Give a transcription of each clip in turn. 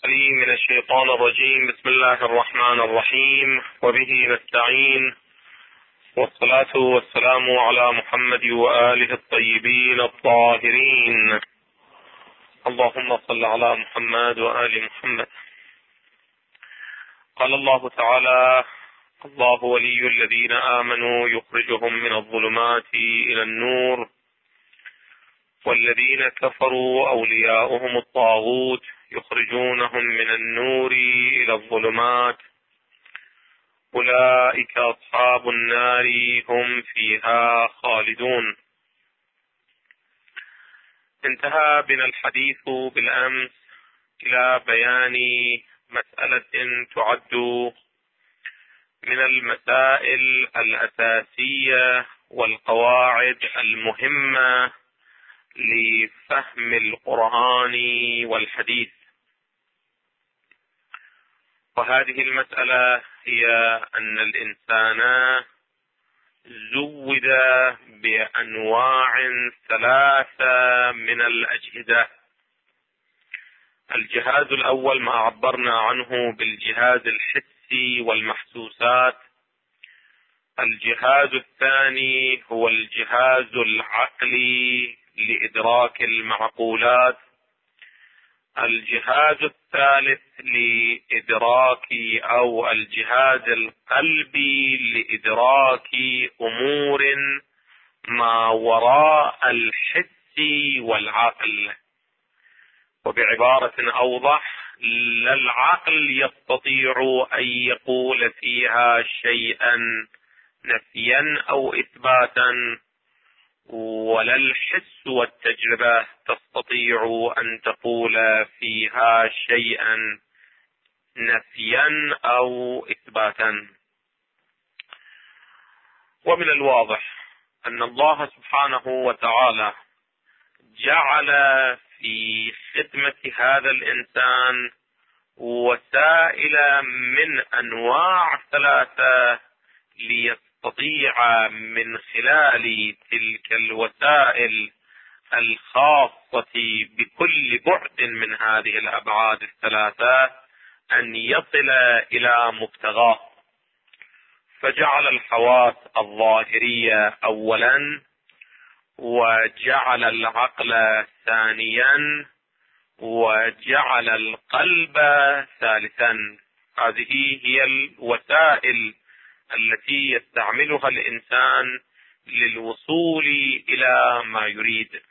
العليم من الشيطان الرجيم. بسم الله الرحمن الرحيم، وبه نستعين، والصلاة والسلام على محمد وآله الطيبين الطاهرين. اللهم صل على محمد وآل محمد. قال الله تعالى: الله ولي الذين آمنوا يخرجهم من الظلمات إلى النور، والذين كفروا أولياؤهم الطاغوت يخرجونهم من النور إلى الظلمات، أولئك أصحاب النار هم فيها خالدون. انتهى بنا الحديث بالأمس إلى بيان مسألة تعد من المسائل الأساسية والقواعد المهمة لفهم القرآن والحديث، وهذه المسألة هي أن الإنسان زود بأنواع ثلاثة من الأجهزة. الجهاز الأول ما عبرنا عنه بالجهاز الحسي والمحسوسات، الجهاز الثاني هو الجهاز العقلي لإدراك المعقولات، الجهاز الثالث لإدراك أو الجهاز القلبي لإدراك أمور ما وراء الحس والعقل. وبعبارة أوضح، لا العقل يستطيع أن يقول فيها شيئا نفيا أو إثباتا، ولا الحس والتجربة تستطيع أن تقول فيها شيئا نفيا أو إثباتا. ومن الواضح أن الله سبحانه وتعالى جعل في خدمة هذا الإنسان وسائل من أنواع ثلاثة ليستطيع من خلال تلك الوسائل الخاصة بكل بعد من هذه الأبعاد الثلاثة أن يصل إلى مبتغاه. فجعل الحواس الظاهرية أولا، وجعل العقل ثانيا، وجعل القلب ثالثا. هذه هي الوسائل التي يستعملها الإنسان للوصول إلى ما يريد.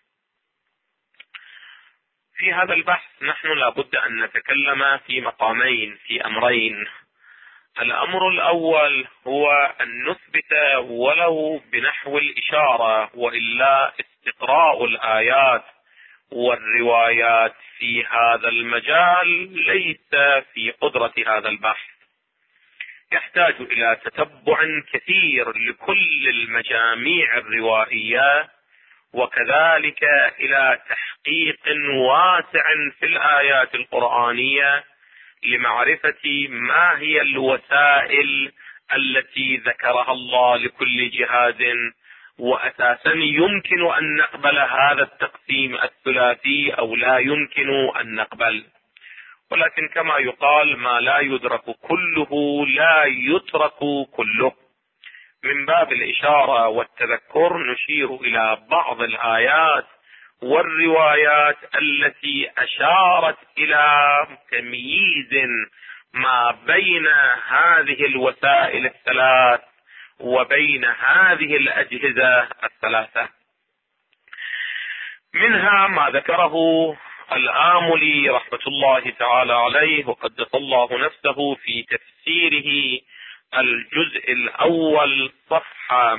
في هذا البحث نحن لابد أن نتكلم في مقامين، في أمرين. الأمر الأول هو أن نثبت ولو بنحو الإشارة، وإلا استقراء الآيات والروايات في هذا المجال ليس في قدرة هذا البحث، يحتاج إلى تتبع كثير لكل المجاميع الروائية، وكذلك إلى تحقيق واسع في الآيات القرآنية لمعرفة ما هي الوسائل التي ذكرها الله لكل جهاز، وأساسا يمكن أن نقبل هذا التقسيم الثلاثي أو لا يمكن أن نقبل. ولكن كما يقال: ما لا يدرك كله لا يترك كله. من باب الإشارة والتذكر نشير إلى بعض الآيات والروايات التي أشارت إلى تمييز ما بين هذه الوسائل الثلاث وبين هذه الأجهزة الثلاثة. منها ما ذكره الآملي رحمة الله تعالى عليه وقدس الله نفسه في تفسيره الجزء الأول صفحة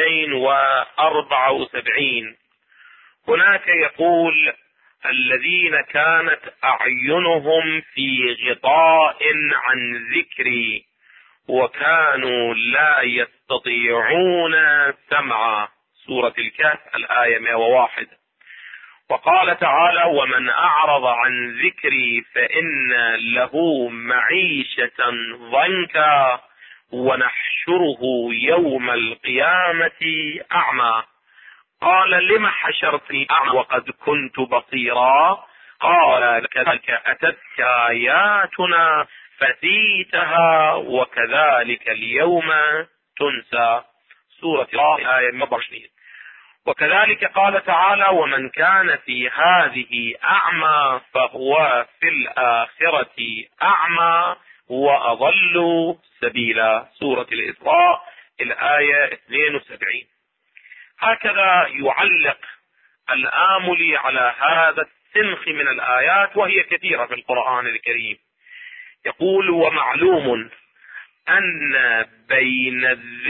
274. هناك يقول: الذين كانت أعينهم في غطاء عن ذكري وكانوا لا يستطيعون سمعا. سورة الكهف الآية 101. وقال تعالى: ومن أعرض عن ذكري فإن له معيشة ضنكا ونحشره يوم القيامة أعمى. قال: لم حشرتني أعمى وقد كنت بصيرا؟ قال كذلك أتتك آياتنا فنسيتها وكذلك اليوم تنسى. سورة آية 120. وكذلك قال تعالى ومن كان في هذه أعمى فهو في الآخرة أعمى وأضل سبيلا. سورة الإسراء الآية 72. هكذا يعلق الآملي على هذا السنخ من الآيات وهي كثيرة في القرآن الكريم. يقول ومعلوم أن بين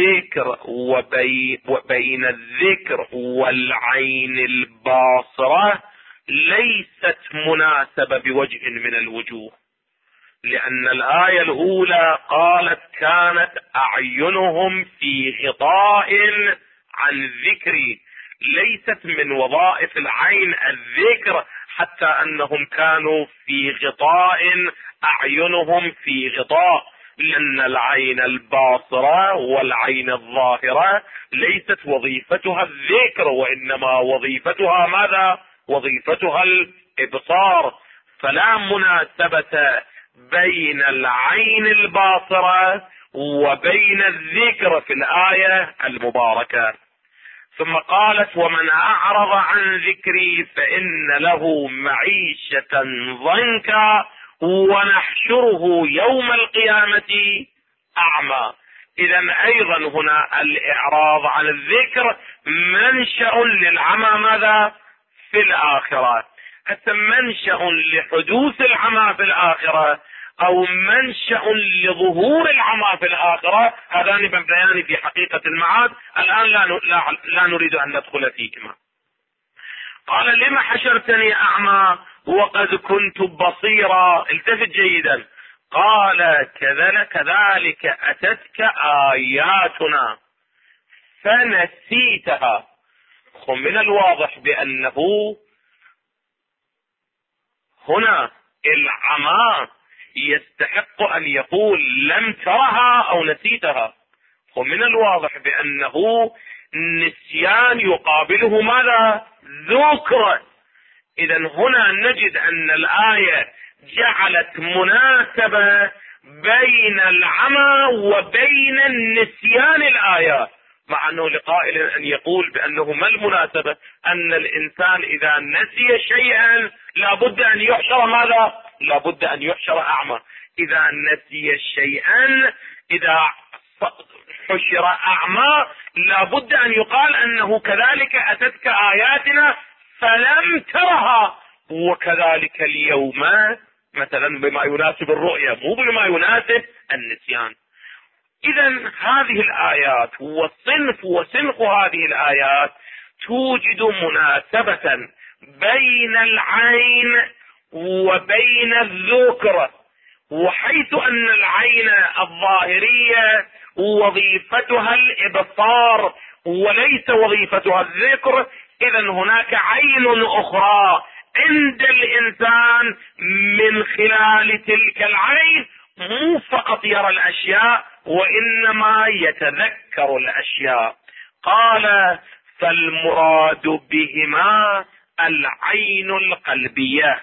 الذكر والعين الباصرة ليست مناسبة بوجه من الوجوه، لأن الآية الأولى قالت كانت أعينهم في غطاء عن ذكري، ليست من وظائف العين الذكر حتى أنهم كانوا في غطاء، أعينهم في غطاء، لأن العين الباصرة والعين الظاهرة ليست وظيفتها الذكر، وإنما وظيفتها ماذا؟ وظيفتها الإبصار. فلا مناسبة بين العين الباصرة وبين الذكر في الآية المباركة. ثم قالت ومن أعرض عن ذكري فإن له معيشة ضنكا ونحشره يوم القيامة أعمى. إذا أيضا هنا الإعراض عن الذكر منشأ للعمى ماذا؟ في الآخرة. حتى منشأ لحدوث العمى في الآخرة أو منشأ لظهور العمى في الآخرة، هذان مبنيان في حقيقة المعاد. الآن لا نريد أن ندخل فيهما. قال لما حشرتني أعمى وقد كنت بصيرا؟ التفت جيدا. قال كذلك أتتك آياتنا فنسيتها. من الواضح بأنه هنا العمى يستحق أن يقول لم ترها أو نسيتها. ومن الواضح بأنه نسيان يقابله ماذا؟ ذكر. إذا هنا نجد أن الآية جعلت مناسبة بين العمى وبين النسيان الآيات، مع أنه لقائل أن يقول بأنه ما المناسبة؟ أن الإنسان إذا نسي شيئا لابد أن يحشر ماذا؟ لابد أن يحشر أعمى. إذا نسي شيئا، إذا حشر أعمى، لابد أن يقال أنه كذلك أتتك آياتنا فلم ترها وكذلك اليوم، مثلا بما يناسب الرؤية مو بما يناسب النسيان. إذا هذه الآيات وصنف هذه الآيات توجد مناسبة بين العين وبين الذكر، وحيث أن العين الظاهرية وظيفتها الإبصار وليس وظيفتها الذكر، إذا هناك عين أخرى عند الإنسان من خلال تلك العين مو فقط يرى الأشياء وإنما يتذكر الأشياء. قال فالمراد بهما العين القلبية.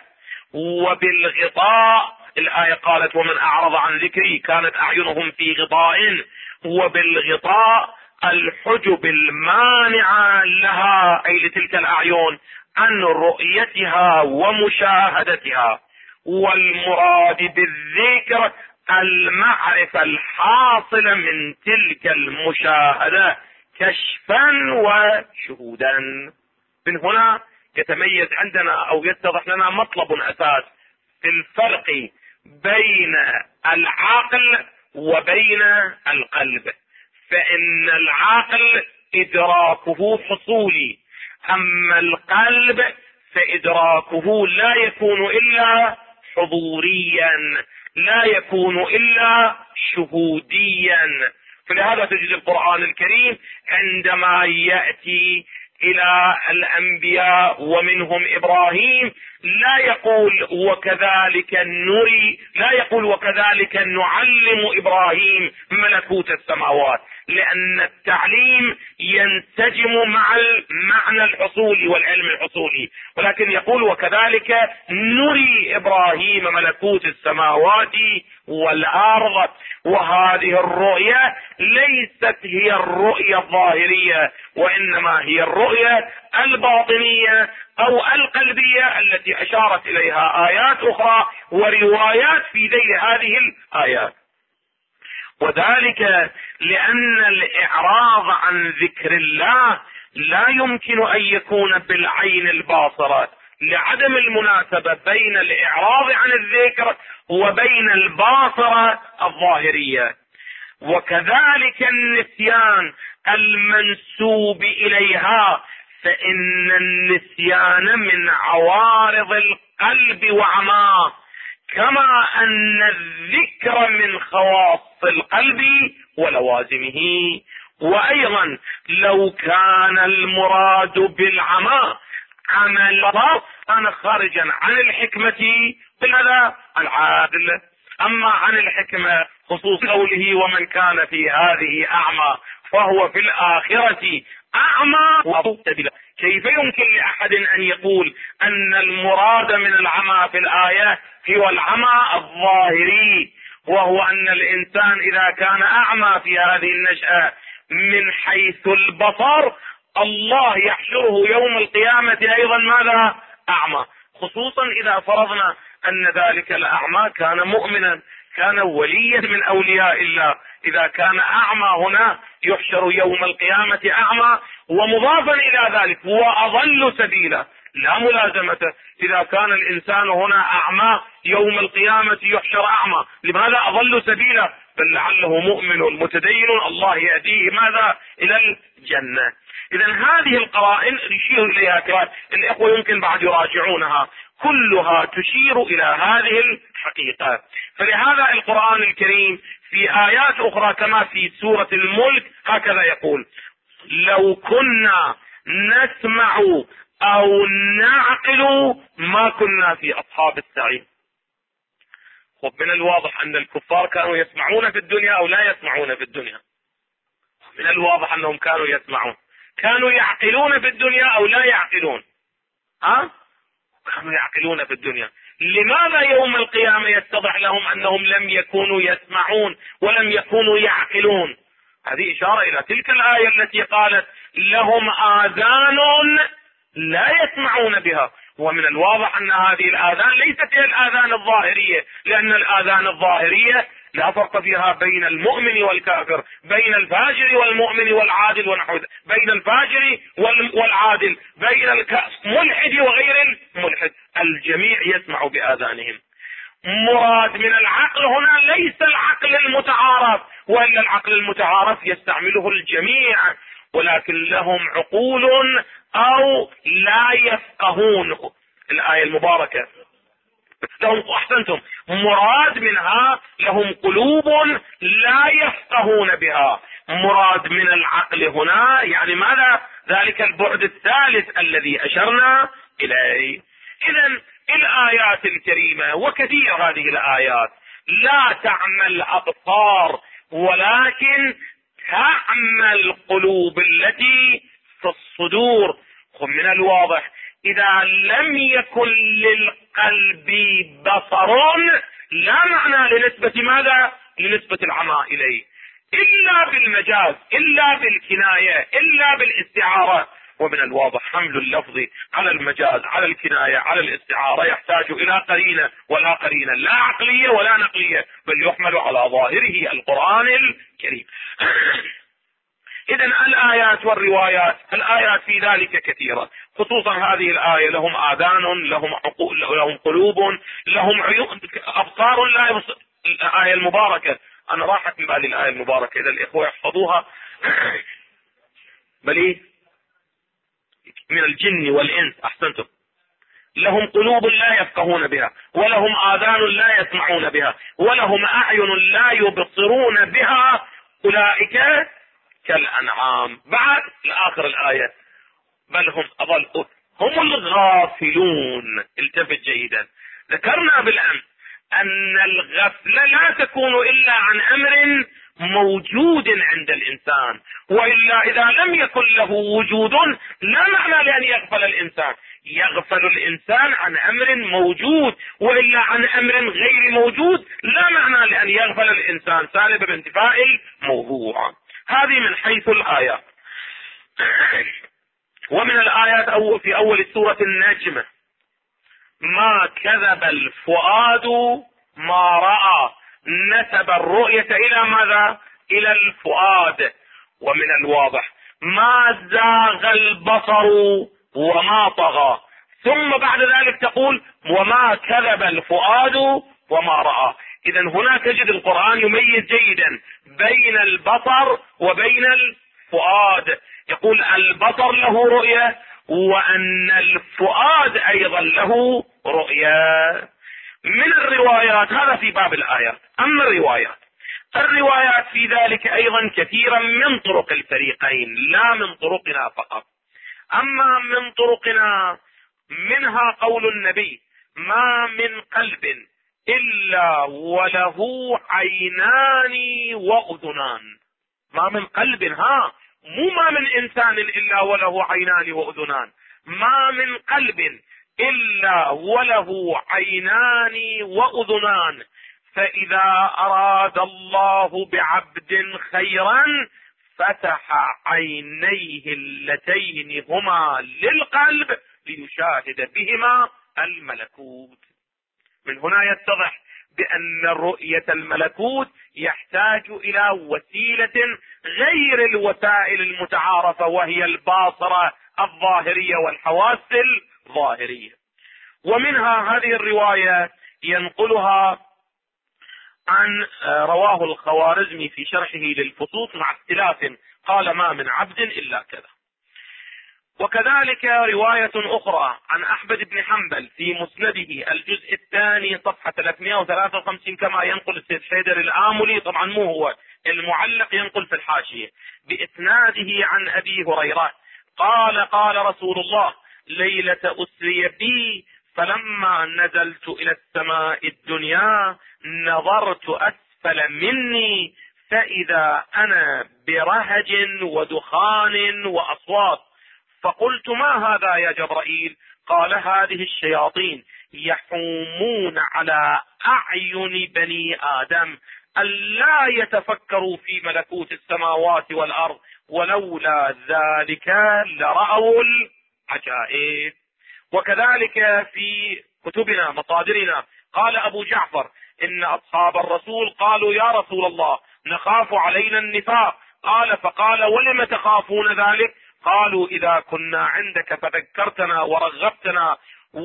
وبالغطاء الآية قالت ومن أعرض عن ذكري كانت أعينهم في غطاء، وبالغطاء الحجب المانعة لها أي لتلك الأعين عن رؤيتها ومشاهدتها. والمراد بالذكر المعرفة الحاصلة من تلك المشاهدة كشفا وشهودا. من هنا يتميز عندنا أو يتضح لنا مطلب أساس في الفرق بين العقل وبين القلب. فإن العقل إدراكه حصولي، أما القلب فإدراكه لا يكون إلا حضوريا، لا يكون إلا شهوديا. فلهذا تجد القرآن الكريم عندما يأتي إلى الأنبياء ومنهم إبراهيم لا يقول وكذلك نري، لا يقول وكذلك نعلم إبراهيم ملكوت السماوات، لأن التعليم ينسجم مع المعنى الحصولي والعلم الحصولي، ولكن يقول وكذلك نري إبراهيم ملكوت السماوات والأرض. وهذه الرؤية ليست هي الرؤية الظاهرية، وإنما هي الرؤية الباطنية أو القلبية التي أشارت إليها آيات أخرى وروايات في ذيل هذه الآيات. وذلك لأن الإعراض عن ذكر الله لا يمكن أن يكون بالعين الباصرة، لعدم المناسبة بين الإعراض عن الذكر وبين الباصرة الظاهرية. وكذلك النسيان المنسوب إليها، فإن النسيان من عوارض القلب وعماه، كما أن الذكر من خواص القلب ولوازمه. وأيضا لو كان المراد بالعمى عمل الله كان خارجا عن الحكمة بهذا العادل. أما عن الحكمة خصوص قوله ومن كان في هذه أعمى فهو في الآخرة أعمى ومبتدئ، كيف يمكن لأحد أن يقول أن المراد من العمى في الآية هو العمى الظاهري، وهو أن الإنسان إذا كان أعمى في هذه النشأة من حيث البصر الله يحشره يوم القيامة أيضا ماذا؟ أعمى، خصوصا إذا فرضنا أن ذلك الأعمى كان مؤمنا، كان وليا من أولياء الله. إذا كان أعمى هنا يحشر يوم القيامة أعمى، ومضافا إلى ذلك وأضل سبيلا لا ملازمة. إذا كان الإنسان هنا أعمى يوم القيامة يحشر أعمى، لماذا أضل سبيلا؟ بل لعله مؤمن متدين الله يهديه ماذا؟ إلى الجنة. إذا هذه القرائن يشير إليها كثير، الإخوة يمكن بعد يراجعونها، كلها تشير إلى هذه الحقيقة. فلهذا القرآن الكريم في آيات أخرى كما في سورة الملك هكذا يقول: لو كنا نسمع أو نعقل ما كنا في أصحاب السعير. من الواضح أن الكفار كانوا يسمعون في الدنيا أو لا يسمعون في الدنيا. من الواضح أنهم كانوا يسمعون. كانوا يعقلون في الدنيا أو لا يعقلون؟ كانوا يعقلون في الدنيا. لماذا يوم القيامة يتضح لهم أنهم لم يكونوا يسمعون ولم يكونوا يعقلون؟ هذه إشارة إلى تلك الآية التي قالت لهم آذان لا يسمعون بها. ومن الواضح أن هذه الآذان ليست هي الآذان الظاهرية، لأن الآذان الظاهرية لا فرق فيها بين المؤمن والكافر، بين الفاجر والمؤمن والعادل ونحو ذلك، بين الفاجر والعادل، بين الملحد وغير الملحد، الجميع يسمع بآذانهم. مراد من العقل هنا ليس العقل المتعارف، وإلا العقل المتعارف يستعمله الجميع، ولكن لهم عقول أو لا يفقهون. الآية المباركة لهم، أحسنتم، مراد منها لهم قلوب لا يفقهون بها. مراد من العقل هنا يعني ماذا؟ ذلك البعد الثالث الذي أشرنا إليه. إذن الآيات الكريمة وكثير هذه الآيات لا تعمى الأبصار ولكن تعمى القلوب التي في الصدور. من الواضح إذا لم يكن للقلب بصر لا معنى لنسبة ماذا؟ لنسبة العمى إليه، إلا بالمجاز، إلا بالكناية، إلا بالاستعارة. ومن الواضح حمل اللفظ على المجاز، على الكناية، على الاستعارة يحتاج إلى قرينة، ولا قرينة لا عقلية ولا نقلية، بل يحمل على ظاهره القرآن الكريم. إذن الآيات والروايات، الآيات في ذلك كثيرة، خصوصا هذه الآية: لهم آذان، لهم عقول، لهم قلوب، لهم عيون، أبصار لا يبصر. الآية المباركة، أنا راحت من بالي الآية المباركة، إذا الإخوة يحفظوها بل من الجن والإنس، أحسنتم. لهم قلوب لا يفقهون بها، ولهم آذان لا يسمعون بها، ولهم أعين لا يبصرون بها، أولئك كالأنعام. بعد لآخر الآية: بل هم أضل. هم الغافلون. التفت جيدا، ذكرنا بالأمس أن الغفلة لا تكون إلا عن أمر موجود عند الإنسان، وإلا إذا لم يكن له وجود لا معنى لأن يغفل الإنسان. يغفل الإنسان عن أمر موجود، وإلا عن أمر غير موجود لا معنى لأن يغفل الإنسان، سالب بانتفاء الموضوع. هذه من حيث الآيات. ومن الآيات في أول سورة النجم: ما كذب الفؤاد ما رأى. نسب الرؤية إلى ماذا؟ إلى الفؤاد. ومن الواضح: ما زاغ البصر وما طغى. ثم بعد ذلك تقول: وما كذب الفؤاد وما رأى. إذا هنا تجد القرآن يميز جيدا بين البصر وبين الفؤاد. يقول البصر له رؤية، وأن الفؤاد أيضا له رؤية. من الروايات، هذا في باب الآيات. أما الروايات في ذلك أيضا كثيرا من طرق الفريقين، لا من طرقنا فقط. أما من طرقنا منها قول النبي: ما من قلب إلا وله عينان وأذنان. ما من قلب، مو ما من إنسان إلا وله عينان وأذنان، ما من قلب إلا وله عينان وأذنان، فإذا أراد الله بعبد خيرا فتح عينيه اللتين هما للقلب ليشاهد بهما الملكوت. من هنا يتضح بأن رؤية الملكوت يحتاج إلى وسيلة غير الوسائل المتعارفة، وهي الباصرة الظاهرية والحواس الظاهرية. ومنها هذه الرواية ينقلها عن رواه الخوارزمي في شرحه للفصوص مع اختلاف، قال: ما من عبد إلا كذا. وكذلك رواية أخرى عن أحمد بن حنبل في مسنده الجزء الثاني صفحة 353 كما ينقل السيد حيدر الآملي، طبعا مو هو المعلق، ينقل في الحاشية بإسناده عن أبي هريرة قال: قال رسول الله: ليلة أسري بي فلما نزلت إلى السماء الدنيا نظرت أسفل مني فإذا أنا برهج ودخان وأصوات، فقلت: ما هذا يا جبرائيل؟ قال: هذه الشياطين يحومون على أعين بني آدم ألا يتفكروا في ملكوت السماوات والأرض، ولولا ذلك لرأوا العجائب. وكذلك في كتبنا مصادرنا قال أبو جعفر: إن أصحاب الرسول قالوا: يا رسول الله نخاف علينا النفاق. قال: فقال: ولم تخافون ذلك؟ قالوا: إذا كنا عندك فذكرتنا ورغبتنا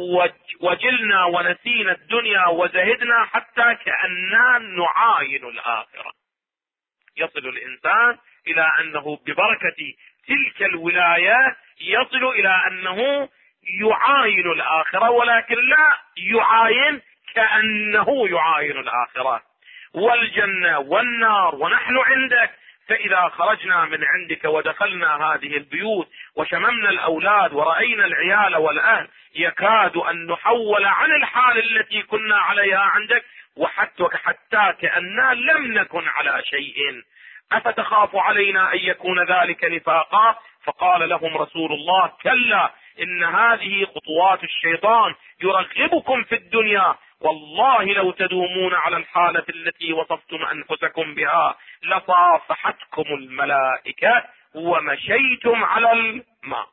وجلنا ونسينا الدنيا وزهدنا حتى كأننا نعاين الآخرة. يصل الإنسان إلى أنه ببركة تلك الولاية يصل إلى أنه يعاين الآخرة، ولكن لا يعاين كأنه يعاين الآخرة. والجنة والنار ونحن عندك، فإذا خرجنا من عندك ودخلنا هذه البيوت وشممنا الأولاد ورأينا العيال والأهل يكاد أن نحول عن الحال التي كنا عليها عندك، وحتى كأننا لم نكن على شيء. أفتخاف علينا أن يكون ذلك نفاقا؟ فقال لهم رسول الله: كلا، إن هذه خطوات الشيطان يرغبكم في الدنيا، والله لو تدومون على الحالة التي وصفتم أنفسكم بها لصافحتكم الملائكة ومشيتم على الماء.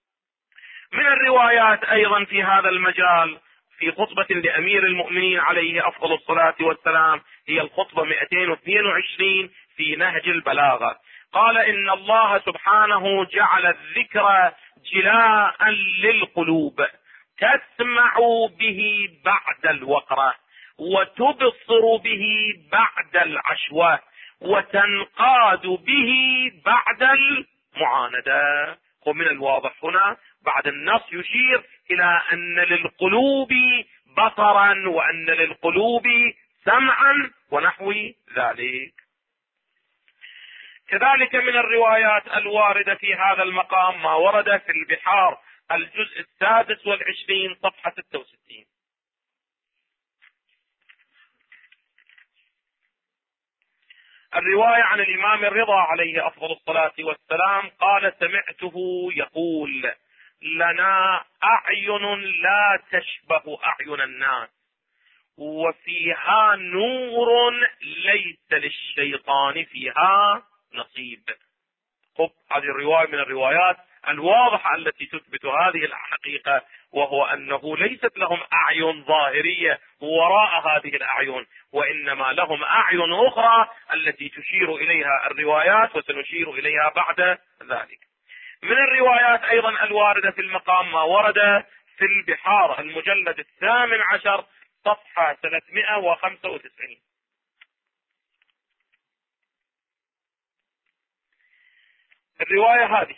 من الروايات أيضا في هذا المجال في خطبة لأمير المؤمنين عليه أفضل الصلاة والسلام، هي الخطبة 222 في نهج البلاغة، قال: إن الله سبحانه جعل الذكر جلاء للقلوب تسمع به بعد الوقرة، وتبصر به بعد العشوة، وتنقاد به بعد المعاندة. ومن الواضح هنا بعد النص يشير إلى أن للقلوب بصرا وأن للقلوب سمعا ونحو ذلك. كذلك من الروايات الواردة في هذا المقام ما ورد في البحار الجزء 26 صفحة 66. الرواية عن الإمام الرضا عليه أفضل الصلاة والسلام قال: سمعته يقول: لنا أعين لا تشبه أعين الناس، وفيها نور ليس للشيطان فيها نصيب. هذه الرواية من الروايات الواضحة التي تثبت هذه الحقيقة، وهو أنه ليست لهم أعين ظاهرية وراء هذه الأعين، وإنما لهم أعين أخرى التي تشير إليها الروايات، وسنشير إليها بعد ذلك. من الروايات أيضا الواردة في المقام ما ورد في البحار المجلد 18 صفحة 395. الرواية هذه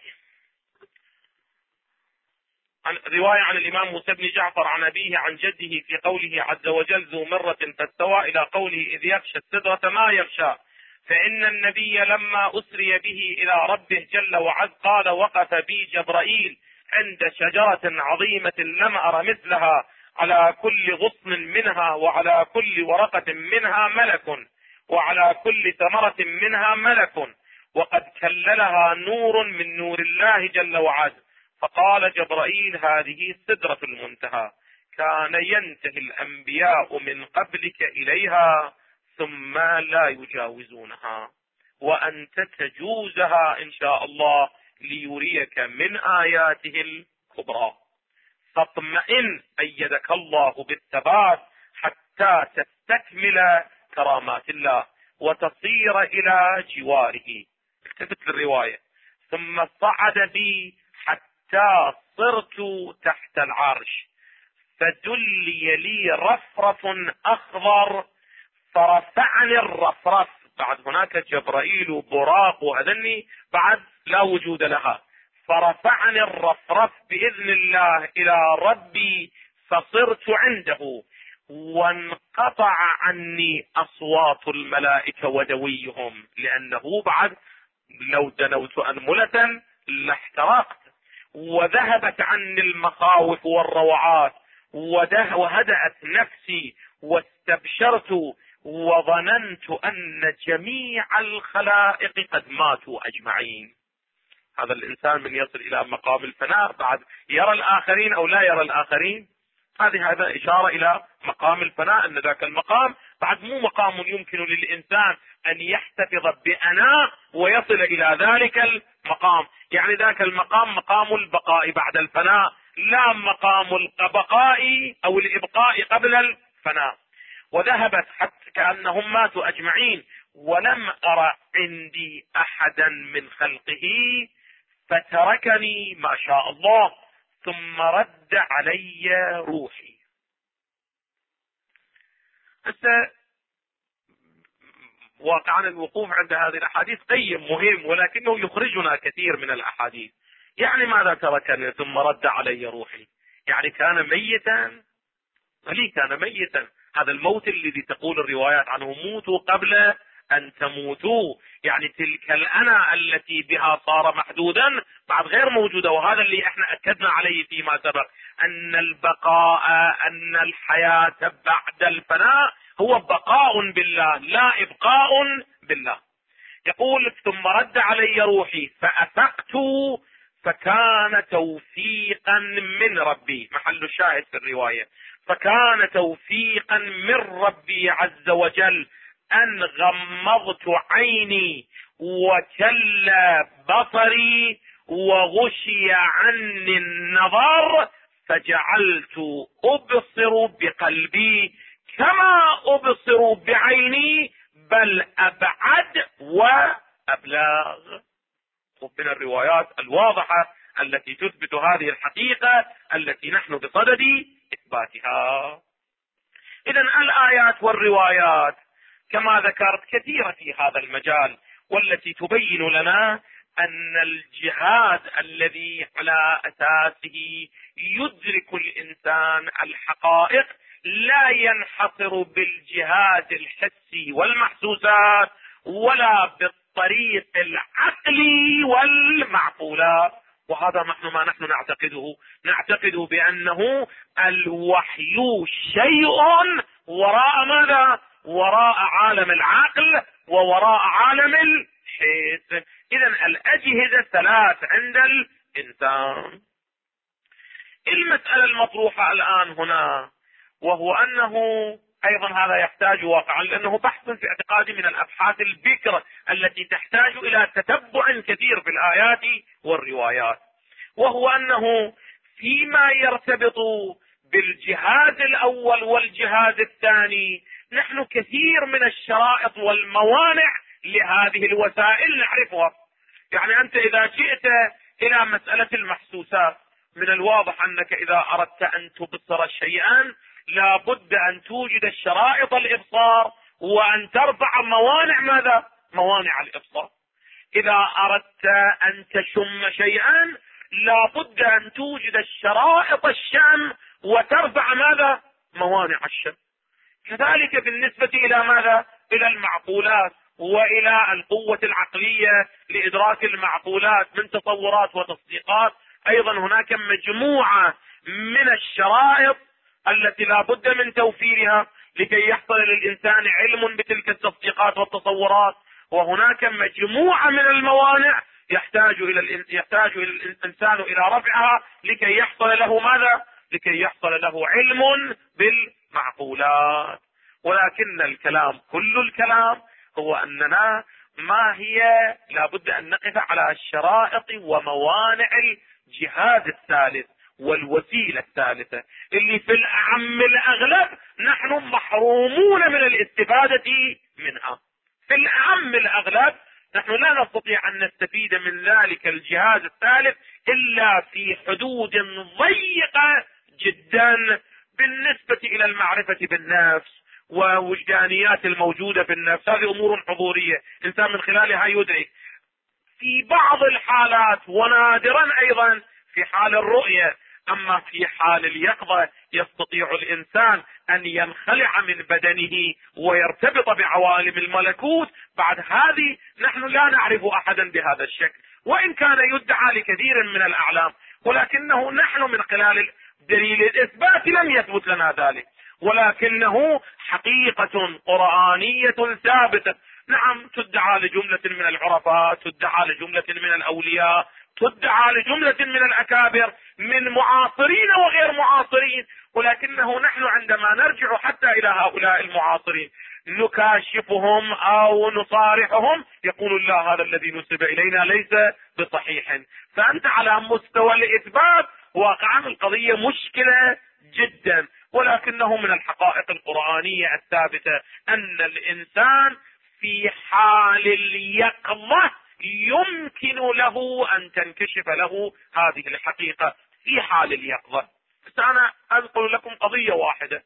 رواية عن الإمام موسى بن جعفر عن أبيه عن جده في قوله عز وجل: ذو مرة فاستوى، إلى قوله: إذ يغشى السدرة ما يغشى. فإن النبي لما أسري به إلى ربه جل وعز قال: وقف بي جبرائيل عند شجرة عظيمة لم أر مثلها، على كل غصن منها وعلى كل ورقة منها ملك، وعلى كل ثمرة منها ملك، وقد كللها نور من نور الله جل وعز. فقال جبرائيل: هذه سدرة المنتهى، كان ينتهي الأنبياء من قبلك إليها ثم لا يجاوزونها، وأنت تجوزها إن شاء الله ليريك من آياته الكبرى، فاطمئن أيدك الله بالثبات حتى تستكمل كرامات الله وتصير إلى جواره. التفت للرواية: ثم صعد بي حتى صرت تحت العرش، فدلي لي رفرف أخضر فرفعني الرفرف. بعد هناك جبرائيل وبراق وهذني بعد لا وجود لها. فرفعني الرفرف بإذن الله إلى ربي، فصرت عنده، وانقطع عني أصوات الملائكة ودويهم، لأنه بعد لو دنوت أنملة لاحترقت. وذهبت عني المخاوف والروعات، وهدأت نفسي، واستبشرت، وظننت أن جميع الخلائق قد ماتوا أجمعين. هذا الإنسان من يصل إلى مقام الفناء بعد يرى الآخرين أو لا يرى الآخرين، هذا إشارة إلى مقام الفناء، أن ذاك المقام بعد مو مقام يمكن للإنسان أن يحتفظ بأناء ويصل إلى ذلك المقام. يعني ذاك المقام مقام البقاء بعد الفناء، لا مقام البقاء أو الإبقاء قبل الفناء. وذهبت حتى كأنهم ماتوا أجمعين، ولم أرى عندي أحدا من خلقه، فتركني ما شاء الله، ثم رد علي روحي. هسه واقعا الوقوف عند هذه الأحاديث قيم مهم، ولكنه يخرجنا كثير من الأحاديث. يعني ماذا تركني ثم رد علي روحي؟ يعني كان ميتا؟ لي كان ميتا. هذا الموت الذي تقول الروايات عنه: موتوا قبل أن تموتوا، يعني تلك الأنا التي بها صار محدودا بعد غير موجودة. وهذا اللي احنا أكدنا عليه فيما سبق، أن البقاء، أن الحياة بعد الفناء هو بقاء بالله لا إبقاء بالله. يقول: ثم رد علي روحي فأفقت، فكان توفيقا من ربي. محل الشاهد في الرواية: فكان توفيقا من ربي عز وجل أن غمضت عيني وكل بصري وغشي عني النظر، فجعلت أبصر بقلبي كما أبصر بعيني، بل أبعد وأبلغ. من الروايات الواضحة التي تثبت هذه الحقيقة التي نحن بصدد إثباتها. إذن الآيات والروايات كما ذكرت كثيرة في هذا المجال، والتي تبين لنا أن الجهاد الذي على أساسه يدرك الإنسان الحقائق لا ينحصر بالجهاد الحسي والمحسوسات، ولا بالطريق العقلي والمعقولات، وهذا ما نحن نعتقده. نعتقد بأنه الوحي شيء وراء ماذا؟ وراء عالم العقل ووراء عالم الحس. إذا الأجهزة ثلاث عند الإنسان. المسألة المطروحة الآن هنا وهو أنه أيضا هذا يحتاج واقعا، لأنه بحث في اعتقادي من الأبحاث البكر التي تحتاج إلى تتبع كثير في الآيات والروايات، وهو أنه فيما يرتبط بالجهاد الأول والجهاد الثاني نحن كثير من الشرائط والموانع لهذه الوسائل نعرفها. يعني أنت إذا جئت إلى مسألة المحسوسات من الواضح أنك إذا أردت أن تبصر شيئا لابد أن توجد الشرائط الإبصار وأن ترفع موانع ماذا؟ موانع الإبصار. إذا أردت أن تشم شيئا لابد أن توجد الشرائط الشم وترفع ماذا؟ موانع الشم. كذلك بالنسبة إلى ماذا؟ إلى المعقولات وإلى القوة العقلية لإدراك المعقولات من تصورات وتصديقات، أيضا هناك مجموعة من الشرائط التي لا بد من توفيرها لكي يحصل للإنسان علم بتلك التصديقات والتصورات، وهناك مجموعة من الموانع يحتاج إلى الإنسان إلى رفعها لكي يحصل له ماذا؟ لكي يحصل له علم بالمعقولات. ولكن الكلام كل الكلام هو أننا ما هي لابد أن نقف على الشرائط وموانع الجهاد الثالث والوسيلة الثالثة اللي في الأعم الأغلب نحن محرومون من الاستفادة منها. في الأعم الأغلب نحن لا نستطيع أن نستفيد من ذلك الجهاد الثالث إلا في حدود ضيقة جدا بالنسبة إلى المعرفة بالنفس ووجدانيات الموجودة في النفس. هذه أمور حضورية إنسان من خلالها يدرك في بعض الحالات ونادرا أيضا في حال الرؤية. أما في حال اليقظة يستطيع الإنسان أن ينخلع من بدنه ويرتبط بعوالم الملكوت. بعد هذه نحن لا نعرف أحدا بهذا الشكل، وإن كان يدعى لكثير من الأعلام، ولكنه نحن من خلال دليل الإثبات لم يثبت لنا ذلك، ولكنه حقيقة قرآنية ثابتة. نعم تدعى لجملة من العرفاء، تدعى لجملة من الأولياء، تدعى لجملة من الأكابر من معاصرين وغير معاصرين، ولكنه نحن عندما نرجع حتى إلى هؤلاء المعاصرين نكاشفهم أو نصارحهم يقول الله هذا الذي نسب إلينا ليس بصحيح. فأنت على مستوى الإثبات واقعا القضية مشكلة جدا، ولكنه من الحقائق القرآنية الثابتة أن الإنسان في حال اليقظة يمكن له أن تنكشف له هذه الحقيقة في حال اليقظة. أنا أنقل لكم قضية واحدة،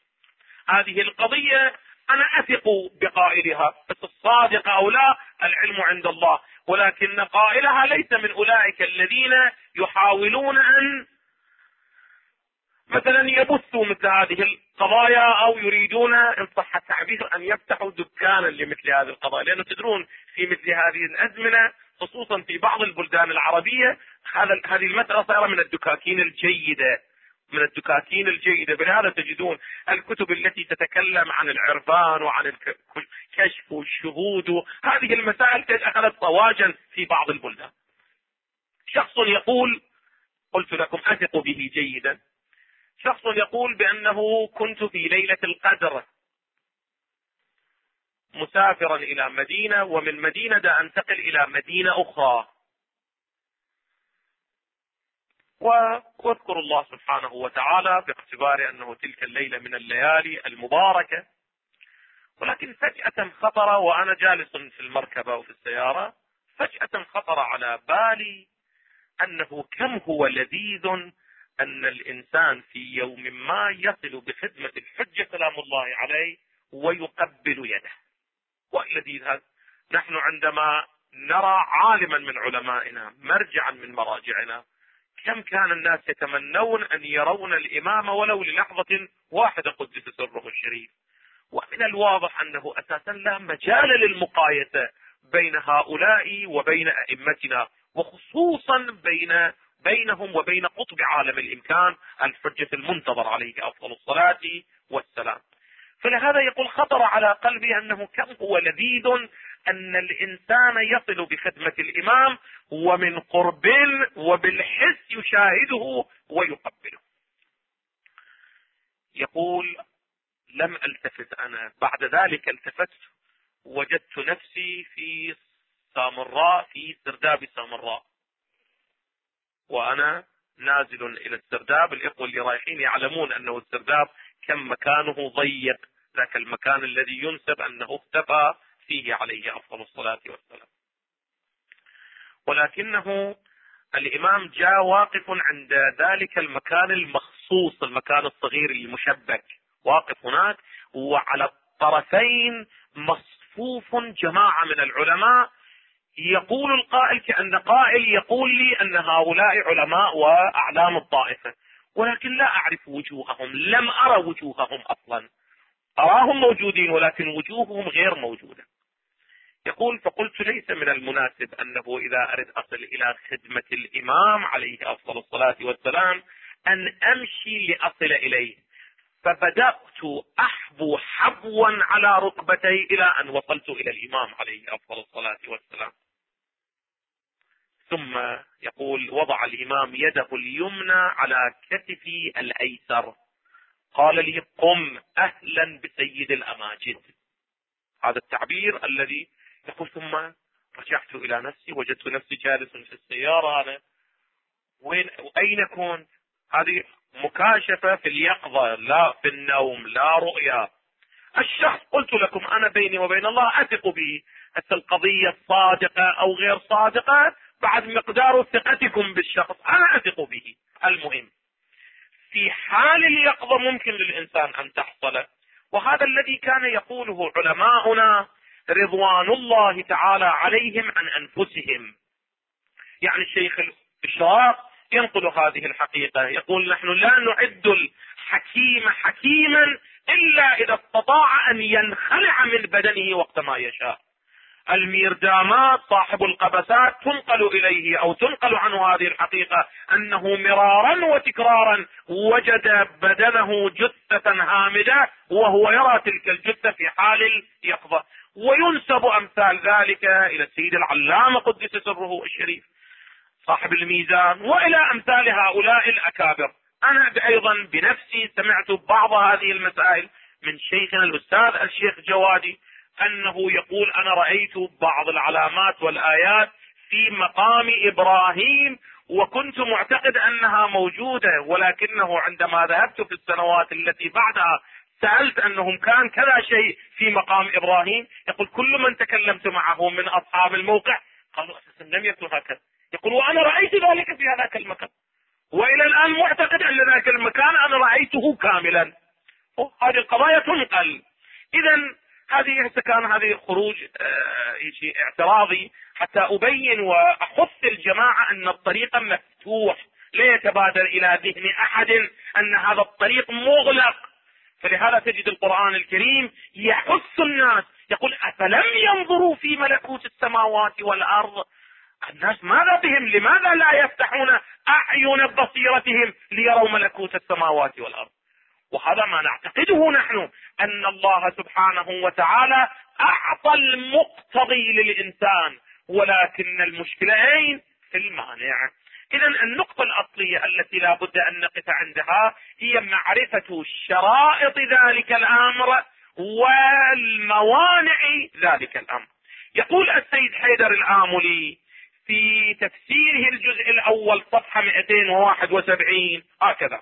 هذه القضية أنا أثق بقائلها، بس الصادق أو لا العلم عند الله، ولكن قائلها ليس من أولئك الذين يحاولون أن مثلا يبثوا مثل هذه القضايا أو يريدون إن صح التعبير أن يفتحوا دكانا لمثل هذه القضايا. لأنه تدرون في مثل هذه الأزمنة خصوصا في بعض البلدان العربية هذه المسألة صار من الدكاكين الجيدة، من الدكاكين الجيدة. بهذا تجدون الكتب التي تتكلم عن العرفان وعن الكشف والشهود، هذه المسائل أخذت طواجا في بعض البلدان. شخص يقول، قلت لكم أثق به جيدا، شخص يقول بأنه كنت في ليلة القدر مسافرا إلى مدينة، ومن مدينة أنتقل إلى مدينة أخرى، واذكر الله سبحانه وتعالى باعتبار أنه تلك الليلة من الليالي المباركة. ولكن فجأة خطر وأنا جالس في المركبة وفي السيارة، فجأة خطر على بالي أنه كم هو لذيذ أن الإنسان في يوم ما يصل بخدمة الحجة سلام الله عليه ويقبل يده. والذي هذا نحن عندما نرى عالما من علمائنا مرجعا من مراجعنا كم كان الناس يتمنون أن يرون الإمام ولو للحظة واحدة قدس سره الشريف. ومن الواضح أنه أساسا لا مجال للمقايسة بين هؤلاء وبين أئمتنا وخصوصا بينهم وبين قطب عالم الإمكان الحجة المنتظر عليه أفضل الصلاة والسلام. فلهذا يقول خطر على قلبي أنه كم هو لذيذ أن الإنسان يصل بخدمة الإمام ومن قرب وبالحس يشاهده ويقبله. يقول لم التفت أنا، بعد ذلك التفت وجدت نفسي في سامراء، في سرداب سامراء، وأنا نازل إلى السرداب. الإخوة اللي رايحين يعلمون أنه السرداب كم مكانه ضيق، ذاك المكان الذي ينسب أنه اختفى فيه عليه أفضل الصلاة والسلام. ولكنه الإمام جاء واقف عند ذلك المكان المخصوص، المكان الصغير المشبك، واقف هناك، وعلى الطرفين مصفوف جماعة من العلماء. يقول القائل كأن قائل يقول لي أن هؤلاء علماء وأعلام الطائفة، ولكن لا أعرف وجوههم، لم أرى وجوههم أصلا، أراهم موجودين ولكن وجوههم غير موجودة. يقول فقلت ليس من المناسب أنه إذا أريد أصل إلى خدمة الإمام عليه أفضل الصلاة والسلام أن أمشي لأصل إليه، فبدأت أحبو حبوا على ركبتي إلى أن وصلت إلى الإمام عليه أفضل الصلاة والسلام. ثم يقول وضع الإمام يده اليمنى على كتفي الأيسر، قال لي قم أهلا بسيد الأماجد. هذا التعبير الذي يقول. ثم رجعت إلى نفسي، وجدت نفسي جالس في السيارة. أنا أين كنت؟ هذه مكاشفة في اليقظة لا في النوم، لا رؤيا. الشخص قلت لكم أنا بيني وبين الله أثق به، حتى القضية صادقة أو غير صادقة بعد مقدار ثقتكم بالشخص أنا أثق به. المهم في حال اليقظة ممكن للإنسان أن تحصل، وهذا الذي كان يقوله علماؤنا رضوان الله تعالى عليهم عن أنفسهم. يعني الشيخ الإشراق ينقل هذه الحقيقة، يقول نحن لا نعد الحكيم حكيما إلا إذا استطاع أن ينخلع من بدنه وقت ما يشاء. الميردامات صاحب القبسات تنقل إليه أو تنقل عنه هذه الحقيقة أنه مرارا وتكرارا وجد بدنه جثة هامدة وهو يرى تلك الجثة في حال اليقظة. وينسب أمثال ذلك إلى السيد العلامة قدس سره الشريف صاحب الميزان وإلى أمثال هؤلاء الأكابر. أنا أيضا بنفسي سمعت بعض هذه المسائل من شيخنا الأستاذ الشيخ جوادي، أنه يقول أنا رأيت بعض العلامات والآيات في مقام إبراهيم وكنت معتقد أنها موجودة، ولكنه عندما ذهبت في السنوات التي بعدها سألت أنهم كان كذا شيء في مقام إبراهيم. يقول كل من تكلمت معه من أصحاب الموقع قالوا أساسا لم يكن هكذا. يقول وأنا رأيت ذلك في هذاك المكان، وإلى الآن معتقد أن ذاك المكان أنا رأيته كاملا. هذه القضايا تنقل. إذا هذه كان هذه خروج شيء اعتراضي حتى أبين وأحث الجماعة أن الطريق مفتوح، لا يتبادر إلى ذهن أحد أن هذا الطريق مغلق. فلهذا تجد القرآن الكريم يحث الناس، يقول أفلم ينظروا في ملكوت السماوات والأرض. الناس ماذا بهم؟ لماذا لا يفتحون أعين بصيرتهم ليروا ملكوت السماوات والأرض؟ وهذا ما نعتقده نحن، أن الله سبحانه وتعالى أعطى المقتضي للإنسان، ولكن المشكلة أين؟ في المانع. إذن النقطة الأصلية التي لا بد أن نقف عندها هي معرفة شرائط ذلك الأمر والموانع ذلك الأمر. يقول السيد حيدر الآملي في تفسيره الجزء الأول صفحة 271 هكذا: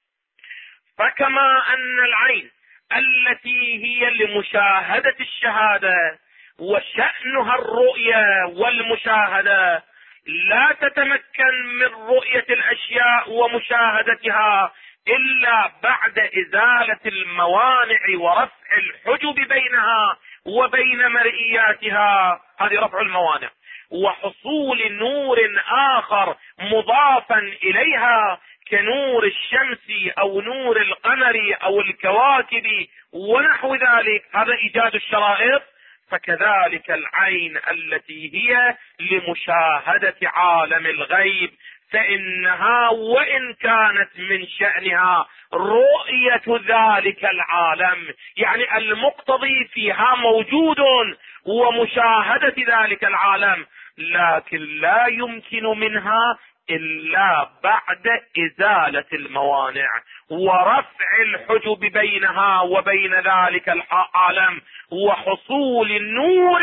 فكما أن العين التي هي لمشاهدة الشهادة وشأنها الرؤية والمشاهدة لا تتمكن من رؤية الأشياء ومشاهدتها إلا بعد إزالة الموانع ورفع الحجب بينها وبين مرئياتها، هذه رفع الموانع، وحصول نور آخر مضافا إليها كنور الشمس أو نور القمر أو الكواكب ونحو ذلك. هذا إيجاد الشرائط فكذلك العين التي هي لمشاهدة عالم الغيب، فإنها وإن كانت من شأنها رؤية ذلك العالم، يعني المقتضي فيها موجود ومشاهدة ذلك العالم، لكن لا يمكن منها إلا بعد إزالة الموانع ورفع الحجب بينها وبين ذلك العالم وحصول نور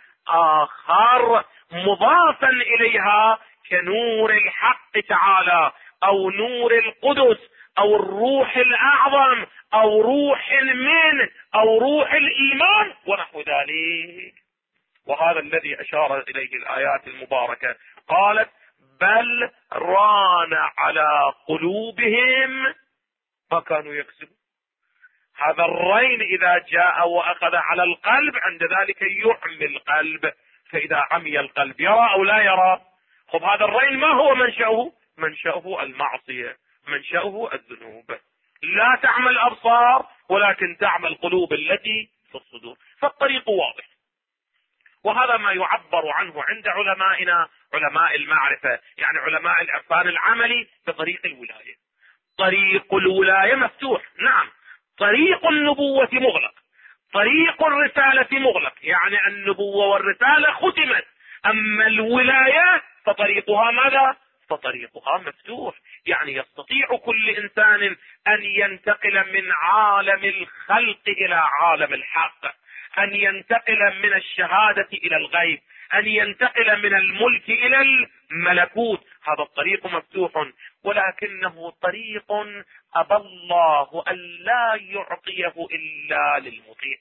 آخر مضافا إليها كنور الحق تعالى أو نور القدس أو الروح الأعظم أو روح منه أو روح الإيمان ونحو ذلك. وهذا الذي أشار إليه الآيات المباركة، قالت بل ران على قلوبهم ما كانوا يكسبون. هذا الرين إذا جاء وأخذ على القلب عند ذلك يعمي القلب، فإذا عمي القلب يرى أو لا يرى. خب هذا الرين ما هو منشأه؟ منشأه المعصية، منشأه الذنوب. لا تعمى الأبصار ولكن تعمى القلوب التي في الصدور. فالطريق واضح، وهذا ما يعبر عنه عند علمائنا علماء المعرفة، يعني علماء العرفان العملي، بطريق الولاية. طريق الولاية مفتوح، نعم. طريق النبوة مغلق، طريق الرسالة مغلق، يعني النبوة والرسالة ختمت، أما الولاية فطريقها ماذا؟ فطريقها مفتوح، يعني يستطيع كل إنسان أن ينتقل من عالم الخلق إلى عالم الحق، أن ينتقل من الشهادة إلى الغيب، أن ينتقل من الملك إلى الملكوت. هذا الطريق مفتوح، ولكنه طريق أبى الله أن لا يعطيه إلا للمطيع.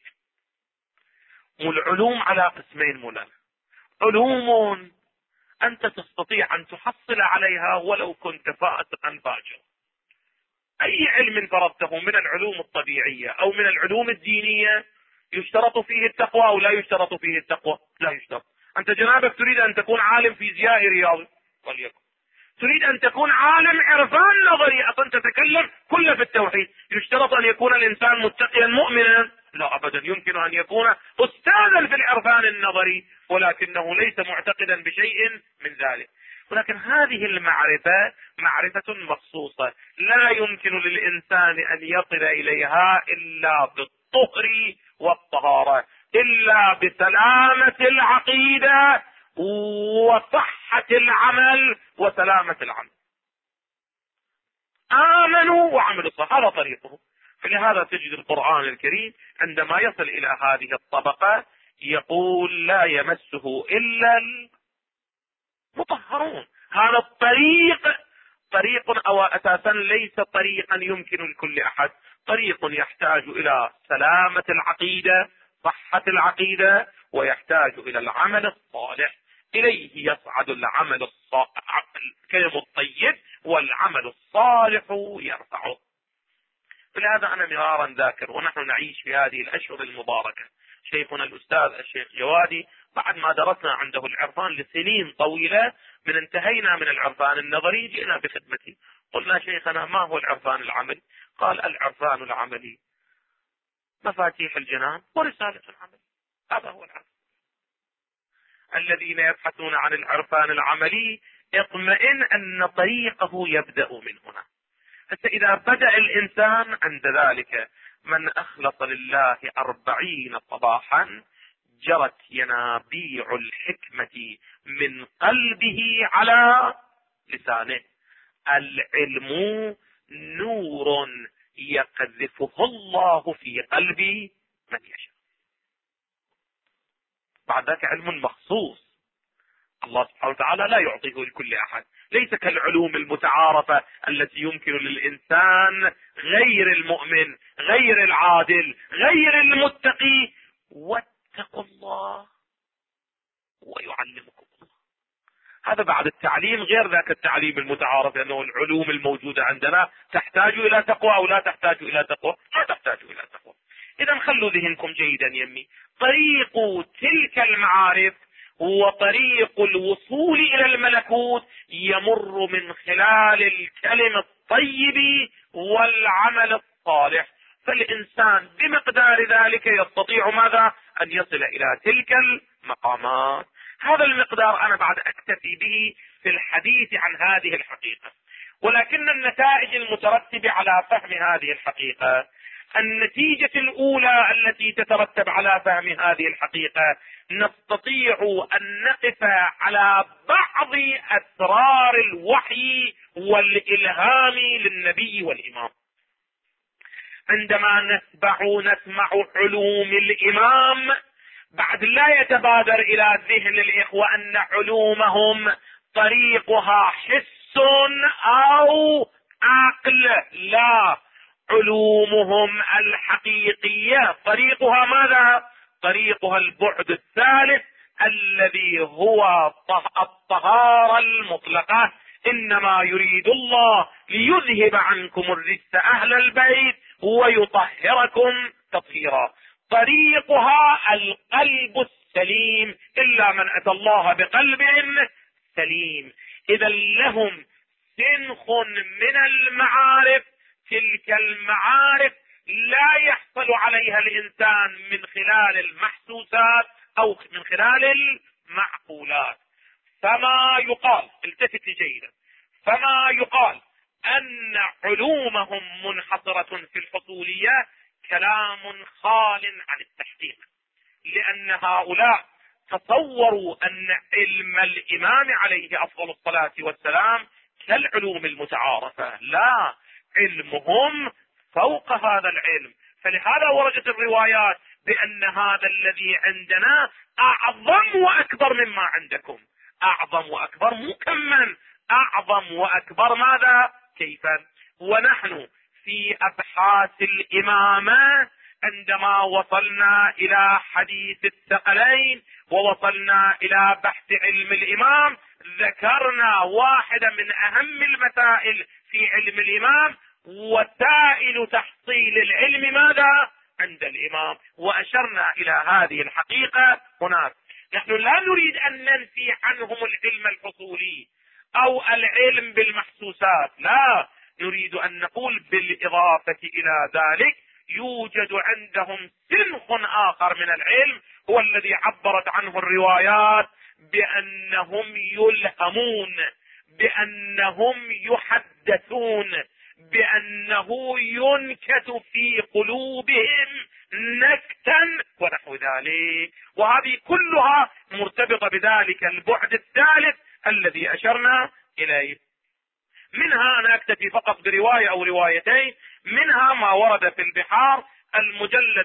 والعلوم على قسمين مولانا: علوم أنت تستطيع أن تحصل عليها ولو كنت فاسقا فاجرا. أي علم فرضته من العلوم الطبيعية أو من العلوم الدينية يشترط فيه التقوى أو لا يشترط فيه التقوى؟ لا يشترط. أنت جنابك تريد أن تكون عالم فيزيائي رياضي وليكن، تريد أن تكون عالم عرفان نظري، أصلا تتكلم كله في التوحيد، يشترط أن يكون الإنسان متقيا مؤمنا؟ لا أبدا، يمكن أن يكون أستاذا في العرفان النظري ولكنه ليس معتقدا بشيء من ذلك. ولكن هذه المعرفة معرفة مخصوصة لا يمكن للإنسان أن يصل إليها إلا بالطهر والطهارة، إلا بسلامة العقيدة وصحة العمل وسلامة العمل. آمنوا وعملوا الصالحات، هذا طريقه. فلهذا تجد القرآن الكريم عندما يصل إلى هذه الطبقة يقول لا يمسه إلا المطهرون. هذا الطريق طريق أو أساسا ليس طريقا يمكن لكل أحد، طريق يحتاج إلى سلامة العقيدة، صحة العقيدة، ويحتاج إلى العمل الصالح. إليه يصعد العمل الكلم الطيب والعمل الصالح يرفعه. فلهذا أنا مرارا ذاكر، ونحن نعيش في هذه الأشهر المباركة، شيخنا الأستاذ الشيخ جوادي بعد ما درسنا عنده العرفان لسنين طويلة، من انتهينا من العرفان النظري جئنا بخدمته، قلنا شيخنا ما هو العرفان العملي؟ قال العرفان العملي مفاتيح الجنان ورسالة العمل. هذا هو العرفان. الذين يبحثون عن العرفان العملي اطمئن أن طريقه يبدأ من هنا. حتى إذا بدأ الإنسان عند ذلك من أخلص لله 40 صباحا جرت ينابيع الحكمة من قلبه على لسانه. العلم نور يقذفه الله في قلب من يشاء. بعد ذلك علم مخصوص الله سبحانه وتعالى لا يعطيه لكل أحد، ليس كالعلوم المتعارفة التي يمكن للإنسان غير المؤمن غير العادل غير المتقي واتقوا الله ويعلمكم الله. هذا بعد التعليم غير ذاك التعليم المتعارف، لأنه العلوم الموجودة عندنا تحتاج إلى تقوى أو لا تحتاج إلى تقوى؟ لا تحتاج إلى تقوى. إذا خلوا ذهنكم جيدا يمي، طريق تلك المعارف وطريق الوصول إلى الملكوت يمر من خلال الكلم الطيب والعمل الصالح. فالإنسان بمقدار ذلك يستطيع ماذا؟ أن يصل إلى تلك المقامات. هذا المقدار أنا بعد أكتفي به في الحديث عن هذه الحقيقة. ولكن النتائج المترتبة على فهم هذه الحقيقة، النتيجة الأولى التي تترتب على فهم هذه الحقيقة، نستطيع أن نقف على بعض أسرار الوحي والإلهام للنبي والإمام. عندما نسمع علوم الإمام، بعد لا يتبادر إلى ذهن الإخوة أن علومهم طريقها حس أو عقل، لا، علومهم الحقيقية طريقها ماذا؟ طريقها البعد الثالث الذي هو الطهارة المطلقة. إنما يريد الله ليذهب عنكم الرجس أهل البيت ويطهركم تطهيرا. طريقها القلب السليم، إلا من أتى الله بقلب سليم. إذا لهم سنخ من المعارف، تلك المعارف لا يحصل عليها الإنسان من خلال المحسوسات أو من خلال المعقولات. فما يقال، التفت جيدا، فما يقال أن علومهم منحصرة في الحصولية كلام خال عن التحقيق، لأن هؤلاء تصوروا أن علم الإمام عليه أفضل الصلاة والسلام كالعلوم المتعارفة. لا، علمهم فوق هذا العلم. فلهذا وردت الروايات بأن هذا الذي عندنا أعظم وأكبر مما عندكم. أعظم وأكبر مكمل، أعظم وأكبر ماذا؟ كيفا؟ ونحن في أبحاث الإمامة عندما وصلنا إلى حديث الثقلين ووصلنا إلى بحث علم الإمام، ذكرنا واحدة من أهم المسائل في علم الإمام، وسائل تحصيل العلم ماذا؟ عند الإمام، وأشرنا إلى هذه الحقيقة هناك. نحن لا نريد أن ننفي عنهم العلم الحصولي أو العلم بالمحسوسات، لا، نريد أن نقول بالإضافة إلى ذلك يوجد عندهم سنخ آخر من العلم، هو الذي عبرت عنه الروايات بأنهم يلهمون، بأنهم يحدثون، بأنه ينكت في قلوبهم نكتا ونحو ذلك. وهذه كلها مرتبطة بذلك البعد الثالث الذي أشرنا إليه. منها أنا أكتفي فقط برواية أو روايتين. منها ما ورد في البحار المجلد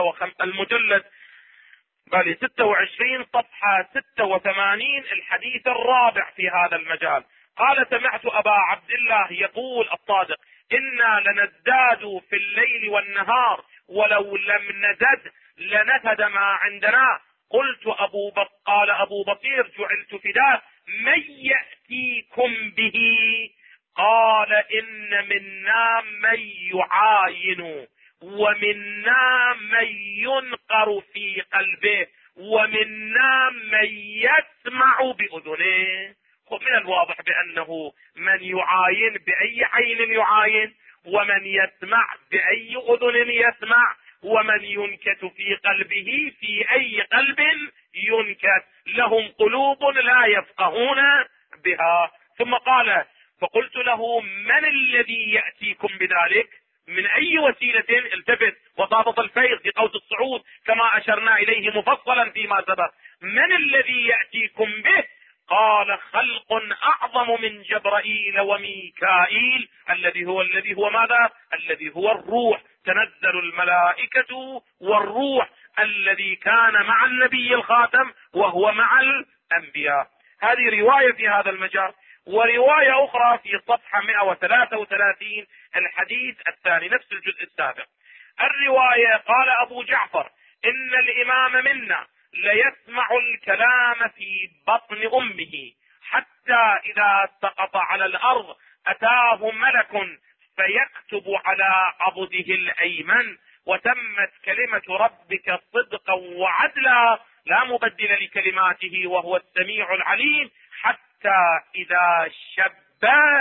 26 صفحة 86 الحديث الرابع في هذا المجال. قال: سمعت أبا عبد الله يقول الصادق: إنا لنزداد في الليل والنهار ولو لم نزد لنفد ما عندنا. قلت قال أبو بصير: جعلت فداه، من يأتيكم به؟ قال: إن منا من يعاين، ومنا من ينقر في قلبه، ومنا من يسمع بأذنه. من الواضح بأنه من يعاين بأي عين يعاين، ومن يسمع بأي أذن يسمع، ومن ينكت في قلبه في أي قلب ينكت. لهم قلوب لا يفقهون بها. ثم قال: فقلت له: من الذي يأتيكم بذلك؟ من أي وسيلة؟ التفت وضابط الفيض في قوس الصعود كما أشرنا إليه مفصلا فيما سبق. من الذي يأتيكم به؟ قال: خلق أعظم من جبرائيل وميكائيل، الذي هو ماذا؟ الذي هو الروح. تنزل الملائكة والروح الذي كان مع النبي الخاتم وهو مع الأنبياء. هذه رواية في هذا المجال. ورواية أخرى في صفحة 133 الحديث الثاني نفس الجزء السابق. الرواية: قال أبو جعفر: إن الإمام منا ليسمع الكلام في بطن أمه، حتى إذا سقط على الأرض أتاه ملك فيكتب على عضده الأيمن: وتمت كلمة ربك صدقا وعدلا لا مبدل لكلماته وهو السميع العليم. حتى إذا شب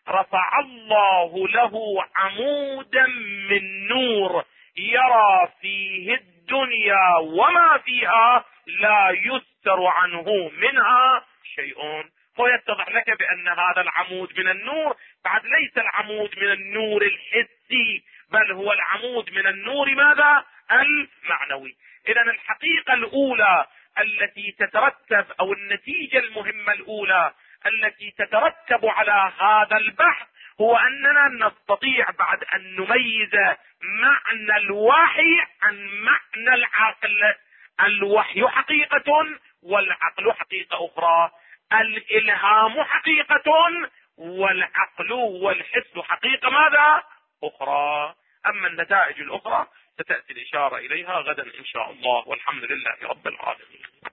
رفع الله له عمودا من نور يرى فيه الدنيا وما فيها لا يستر عنه منها شيء. فيتضح لك بأن هذا العمود من النور بعد ليس العمود من النور الحسي، بل هو العمود من النور ماذا؟ المعنوي. إذن الحقيقة الأولى التي تترتب، أو النتيجة المهمة الأولى التي تترتب على هذا البحث، هو أننا نستطيع بعد أن نميز معنى الوحي عن معنى العقل. الوحي حقيقة والعقل حقيقة أخرى، الإلهام حقيقة والعقل والحس حقيقة ماذا؟ أخرى. أما النتائج الأخرى ستأتي الإشارة إليها غدا إن شاء الله، والحمد لله رب العالمين.